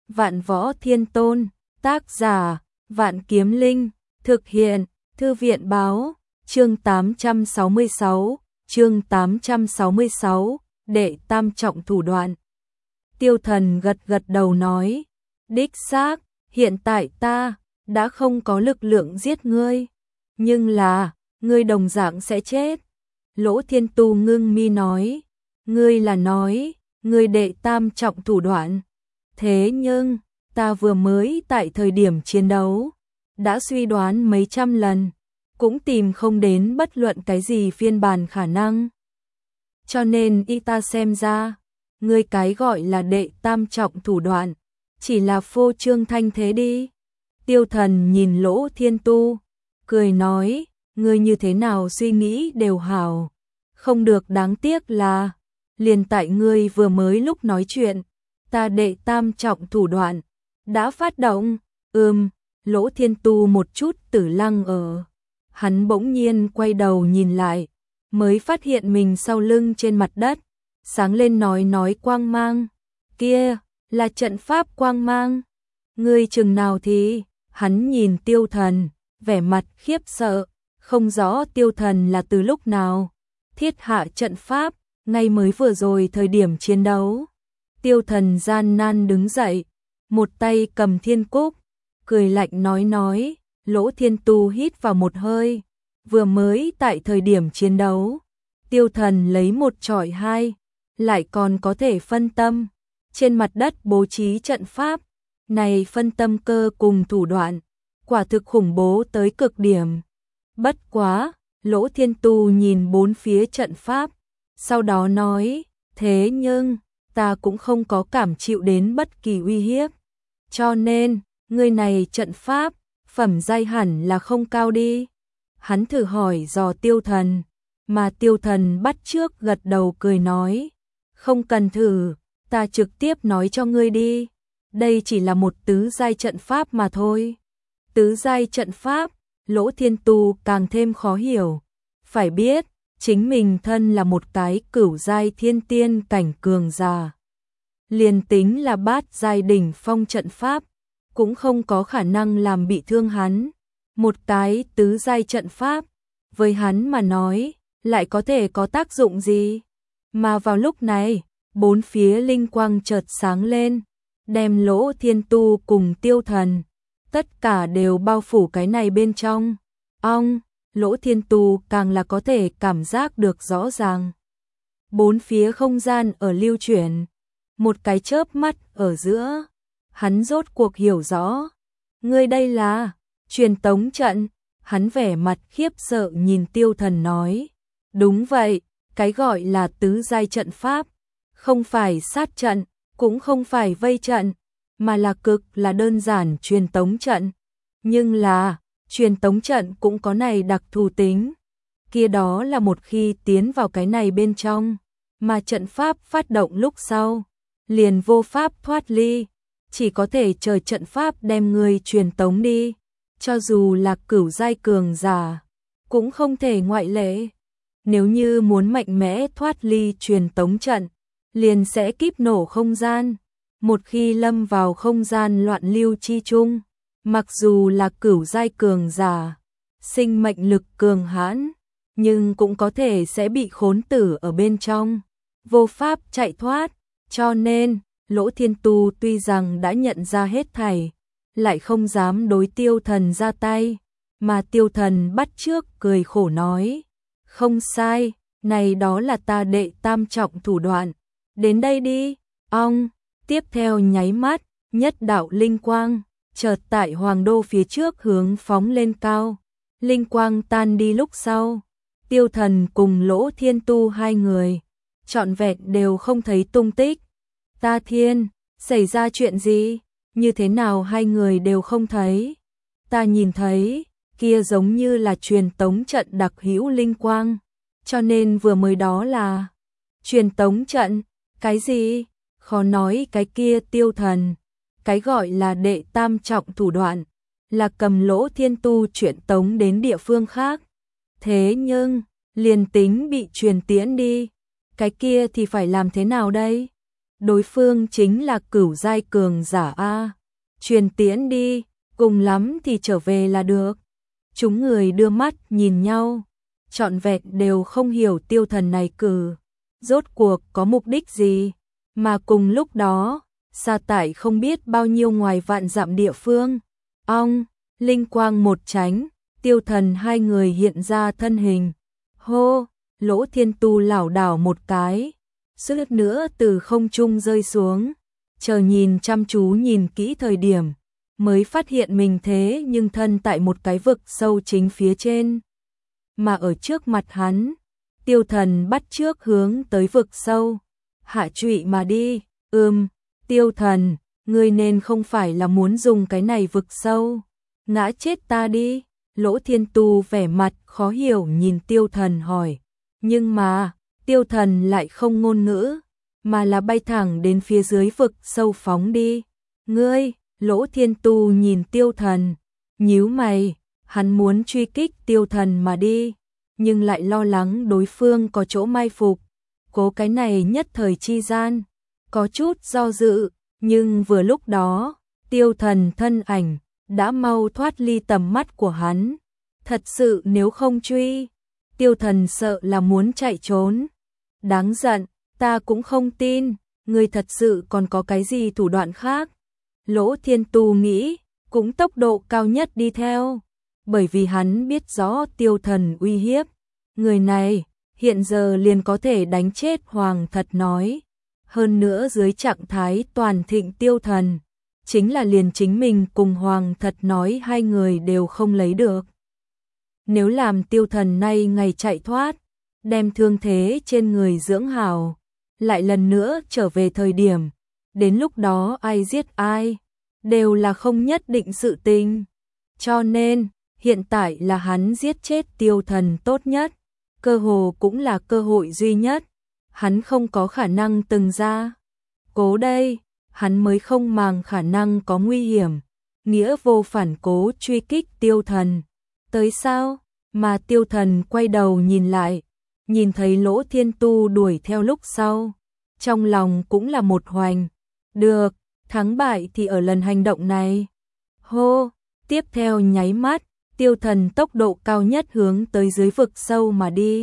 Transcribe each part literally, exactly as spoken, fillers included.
Vạn Võ Thiên Tôn, tác giả, Vạn Kiếm Linh, thực hiện, Thư viện báo, chương tám trăm sáu mươi sáu, chương tám trăm sáu mươi sáu, đệ tam trọng thủ đoạn. Tiêu Thần gật gật đầu nói, đích xác, hiện tại ta đã không có lực lượng giết ngươi, nhưng là, ngươi đồng dạng sẽ chết. Lỗ Thiên Tu ngưng mi nói, ngươi là nói, ngươi đệ tam trọng thủ đoạn. Thế nhưng, ta vừa mới tại thời điểm chiến đấu, đã suy đoán mấy trăm lần, cũng tìm không đến bất luận cái gì phiên bản khả năng. Cho nên y ta xem ra, ngươi cái gọi là đệ tam trọng thủ đoạn, chỉ là phô trương thanh thế đi. Tiêu Thần nhìn Lỗ Thiên Tu, cười nói, ngươi như thế nào suy nghĩ đều hảo, không được, đáng tiếc là, liền tại ngươi vừa mới lúc nói chuyện, ta đệ tam trọng thủ đoạn, đã phát động. Ừm, Lỗ Thiên Tu một chút tử lăng ở. Hắn bỗng nhiên quay đầu nhìn lại, mới phát hiện mình sau lưng trên mặt đất, sáng lên nói nói quang mang. Kia, là trận pháp quang mang. Ngươi chừng nào thì, hắn nhìn Tiêu Thần, vẻ mặt khiếp sợ, không rõ Tiêu Thần là từ lúc nào thiết hạ trận pháp, ngay mới vừa rồi thời điểm chiến đấu. Tiêu Thần gian nan đứng dậy, một tay cầm thiên cúc, cười lạnh nói nói, Lỗ Thiên Tu hít vào một hơi, vừa mới tại thời điểm chiến đấu, Tiêu Thần lấy một chọi hai, lại còn có thể phân tâm, trên mặt đất bố trí trận pháp, này phân tâm cơ cùng thủ đoạn, quả thực khủng bố tới cực điểm. Bất quá, Lỗ Thiên Tu nhìn bốn phía trận pháp, sau đó nói, thế nhưng, ta cũng không có cảm chịu đến bất kỳ uy hiếp. Cho nên, người này trận pháp, phẩm giai hẳn là không cao đi. Hắn thử hỏi dò Tiêu Thần, mà Tiêu Thần bắt trước gật đầu cười nói, không cần thử, ta trực tiếp nói cho ngươi đi. Đây chỉ là một tứ giai trận pháp mà thôi. Tứ giai trận pháp, Lỗ Thiên Tu càng thêm khó hiểu. Phải biết, chính mình thân là một cái cửu giai thiên tiên cảnh cường giả. Liền tính là bát giai đỉnh phong trận pháp, cũng không có khả năng làm bị thương hắn. Một cái tứ giai trận pháp, với hắn mà nói, lại có thể có tác dụng gì? Mà vào lúc này, bốn phía linh quang chợt sáng lên, đem Lỗ Thiên Tu cùng Tiêu Thần, tất cả đều bao phủ cái này bên trong. Ong, Lỗ Thiên Tu càng là có thể cảm giác được rõ ràng. Bốn phía không gian ở lưu chuyển, một cái chớp mắt ở giữa, hắn rốt cuộc hiểu rõ. Ngươi đây là truyền tống trận. Hắn vẻ mặt khiếp sợ nhìn Tiêu Thần nói, đúng vậy, cái gọi là tứ giai trận pháp, không phải sát trận, cũng không phải vây trận, mà là cực là đơn giản truyền tống trận. Nhưng là, truyền tống trận cũng có này đặc thù tính, kia đó là một khi tiến vào cái này bên trong, mà trận pháp phát động lúc sau, liền vô pháp thoát ly, chỉ có thể chờ trận pháp đem người truyền tống đi, cho dù là cửu giai cường giả, cũng không thể ngoại lệ. Nếu như muốn mạnh mẽ thoát ly truyền tống trận, liền sẽ kíp nổ không gian. Một khi lâm vào không gian loạn lưu chi chung, mặc dù là cửu giai cường giả, sinh mệnh lực cường hãn, nhưng cũng có thể sẽ bị khốn tử ở bên trong, vô pháp chạy thoát. Cho nên, Lỗ Thiên Tu tuy rằng đã nhận ra hết thảy, lại không dám đối Tiêu Thần ra tay, mà Tiêu Thần bắt trước cười khổ nói, không sai, này đó là ta đệ tam trọng thủ đoạn, đến đây đi. Ong, tiếp theo nháy mắt, nhất đạo linh quang, chợt tại Hoàng Đô phía trước hướng phóng lên cao, linh quang tan đi lúc sau, Tiêu Thần cùng Lỗ Thiên Tu hai người, trọn vẹn đều không thấy tung tích. Ta thiên, xảy ra chuyện gì? Như thế nào hai người đều không thấy? Ta nhìn thấy, kia giống như là truyền tống trận đặc hữu linh quang, cho nên vừa mới đó là truyền tống trận. Cái gì? Khó nói. Cái kia Tiêu Thần, cái gọi là đệ tam trọng thủ đoạn, là cầm Lỗ Thiên Tu truyền tống đến địa phương khác. Thế nhưng, liền tính bị truyền tiễn đi, cái kia thì phải làm thế nào đây? đối phương chính là cửu giai cường giả a. Truyền tiễn đi, cùng lắm thì trở về là được. Chúng người đưa mắt nhìn nhau, trọn vẹn đều không hiểu tiêu thần này cử rốt cuộc có mục đích gì, mà cùng lúc đó, xa tại không biết bao nhiêu ngoài vạn dặm địa phương, ong, linh quang một tránh, tiêu thần hai người hiện ra thân hình. Hô, Lỗ Thiên Tu lảo đảo một cái, suýt nữa từ không trung rơi xuống, chờ nhìn chăm chú nhìn kỹ thời điểm, mới phát hiện mình thế nhưng thân tại một cái vực sâu chính phía trên. Mà ở trước mặt hắn, tiêu thần bắt trước hướng tới vực sâu, hạ trụy mà đi. Ừm, tiêu thần, ngươi nên không phải là muốn dùng cái này vực sâu, ngã chết ta đi. Lỗ Thiên Tu vẻ mặt khó hiểu nhìn tiêu thần hỏi, nhưng mà, tiêu thần lại không ngôn ngữ, mà là bay thẳng đến phía dưới vực sâu phóng đi. Ngươi, Lỗ Thiên Tu nhìn tiêu thần, nhíu mày, hắn muốn truy kích tiêu thần mà đi, nhưng lại lo lắng đối phương có chỗ mai phục, cố cái này nhất thời chi gian, có chút do dự, nhưng vừa lúc đó, tiêu thần thân ảnh đã mau thoát ly tầm mắt của hắn. Thật sự nếu không truy, tiêu thần sợ là muốn chạy trốn. Đáng giận, ta cũng không tin, ngươi thật sự còn có cái gì thủ đoạn khác. Lỗ Thiên Tu nghĩ, cũng tốc độ cao nhất đi theo, bởi vì hắn biết rõ tiêu thần uy hiếp. Người này, hiện giờ liền có thể đánh chết Hoàng Thật Nói. Hơn nữa dưới trạng thái toàn thịnh tiêu thần, chính là liền chính mình cùng Hoàng Thật Nói hai người đều không lấy được. Nếu làm tiêu thần nay ngày chạy thoát, đem thương thế trên người dưỡng hào, lại lần nữa trở về thời điểm, đến lúc đó ai giết ai, đều là không nhất định sự tình. Cho nên, hiện tại là hắn giết chết tiêu thần tốt nhất, cơ hồ cũng là cơ hội duy nhất, hắn không có khả năng từng ra. Cố đây, hắn mới không màng khả năng có nguy hiểm, nghĩa vô phản cố truy kích tiêu thần. Tới sao? Mà tiêu thần quay đầu nhìn lại, nhìn thấy Lỗ Thiên Tu đuổi theo lúc sau, trong lòng cũng là một hoành. Được, thắng bại thì ở lần hành động này. Hô, tiếp theo nháy mắt, tiêu thần tốc độ cao nhất hướng tới dưới vực sâu mà đi.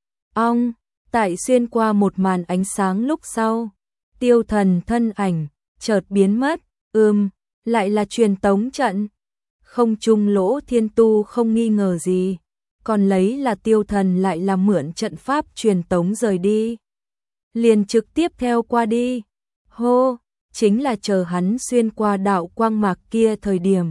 Ong, tại xuyên qua một màn ánh sáng lúc sau, tiêu thần thân ảnh chợt biến mất. Ừm, lại là truyền tống trận. Không chung Lỗ Thiên Tu không nghi ngờ gì, còn lấy là tiêu thần lại là mượn trận pháp truyền tống rời đi, liền trực tiếp theo qua đi. Hô, chính là chờ hắn xuyên qua đạo quang mạc kia thời điểm,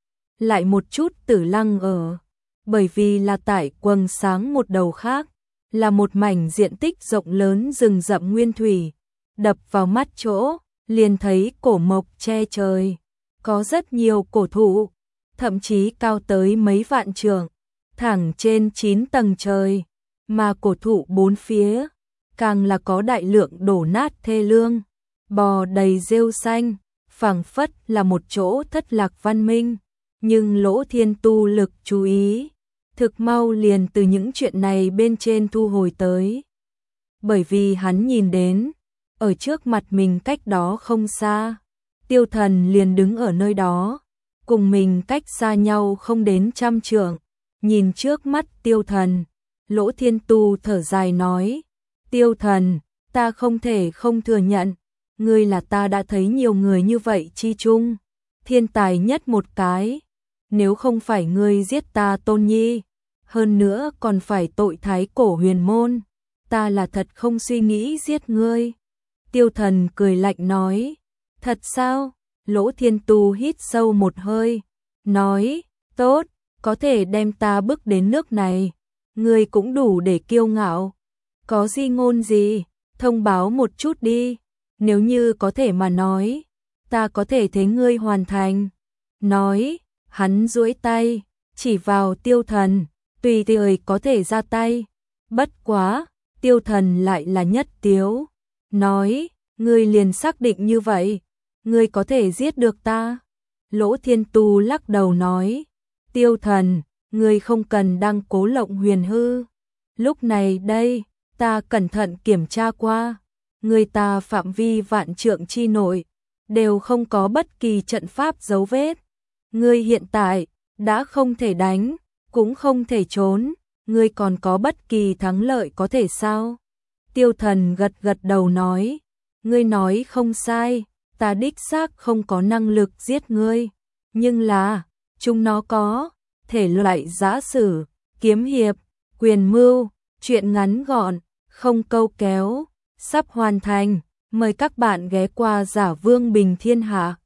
lại một chút tử lăng ở, bởi vì là tại quầng sáng một đầu khác, là một mảnh diện tích rộng lớn rừng rậm nguyên thủy, đập vào mắt chỗ, liền thấy cổ mộc che trời, có rất nhiều cổ thụ, thậm chí cao tới mấy vạn trượng, thẳng trên chín tầng trời, mà cổ thụ bốn phía, càng là có đại lượng đổ nát thê lương, bò đầy rêu xanh, phảng phất là một chỗ thất lạc văn minh. Nhưng Lỗ Thiên Tu lực chú ý, thực mau liền từ những chuyện này bên trên thu hồi tới. Bởi vì hắn nhìn đến, ở trước mặt mình cách đó không xa, tiêu thần liền đứng ở nơi đó, cùng mình cách xa nhau không đến trăm trượng. Nhìn trước mắt tiêu thần, Lỗ Thiên Tu thở dài nói, tiêu thần, ta không thể không thừa nhận, ngươi là ta đã thấy nhiều người như vậy chi chung, thiên tài nhất một cái. Nếu không phải ngươi giết ta Tôn Nhi, hơn nữa còn phải tội thái cổ huyền môn, ta là thật không suy nghĩ giết ngươi. Tiêu thần cười lạnh nói, thật sao? Lỗ Thiên Tu hít sâu một hơi, nói, tốt, có thể đem ta bước đến nước này, ngươi cũng đủ để kiêu ngạo. Có di ngôn gì, thông báo một chút đi, nếu như có thể mà nói, ta có thể thấy ngươi hoàn thành. Nói, hắn duỗi tay, chỉ vào tiêu thần, tùy thời có thể ra tay. Bất quá, tiêu thần lại là nhất tiếu. Nói, ngươi liền xác định như vậy, ngươi có thể giết được ta. Lỗ Thiên Tu lắc đầu nói, tiêu thần, ngươi không cần đăng cố lộng huyền hư. Lúc này đây, ta cẩn thận kiểm tra qua, người ta phạm vi vạn trượng chi nội, đều không có bất kỳ trận pháp dấu vết. Ngươi hiện tại đã không thể đánh, cũng không thể trốn, ngươi còn có bất kỳ thắng lợi có thể sao? Tiêu Thần gật gật đầu nói, ngươi nói không sai, ta đích xác không có năng lực giết ngươi, nhưng là, chúng nó có, thể loại giã sử, kiếm hiệp, quyền mưu, chuyện ngắn gọn, không câu kéo, sắp hoàn thành, mời các bạn ghé qua Giả Vương Bình Thiên Hạ.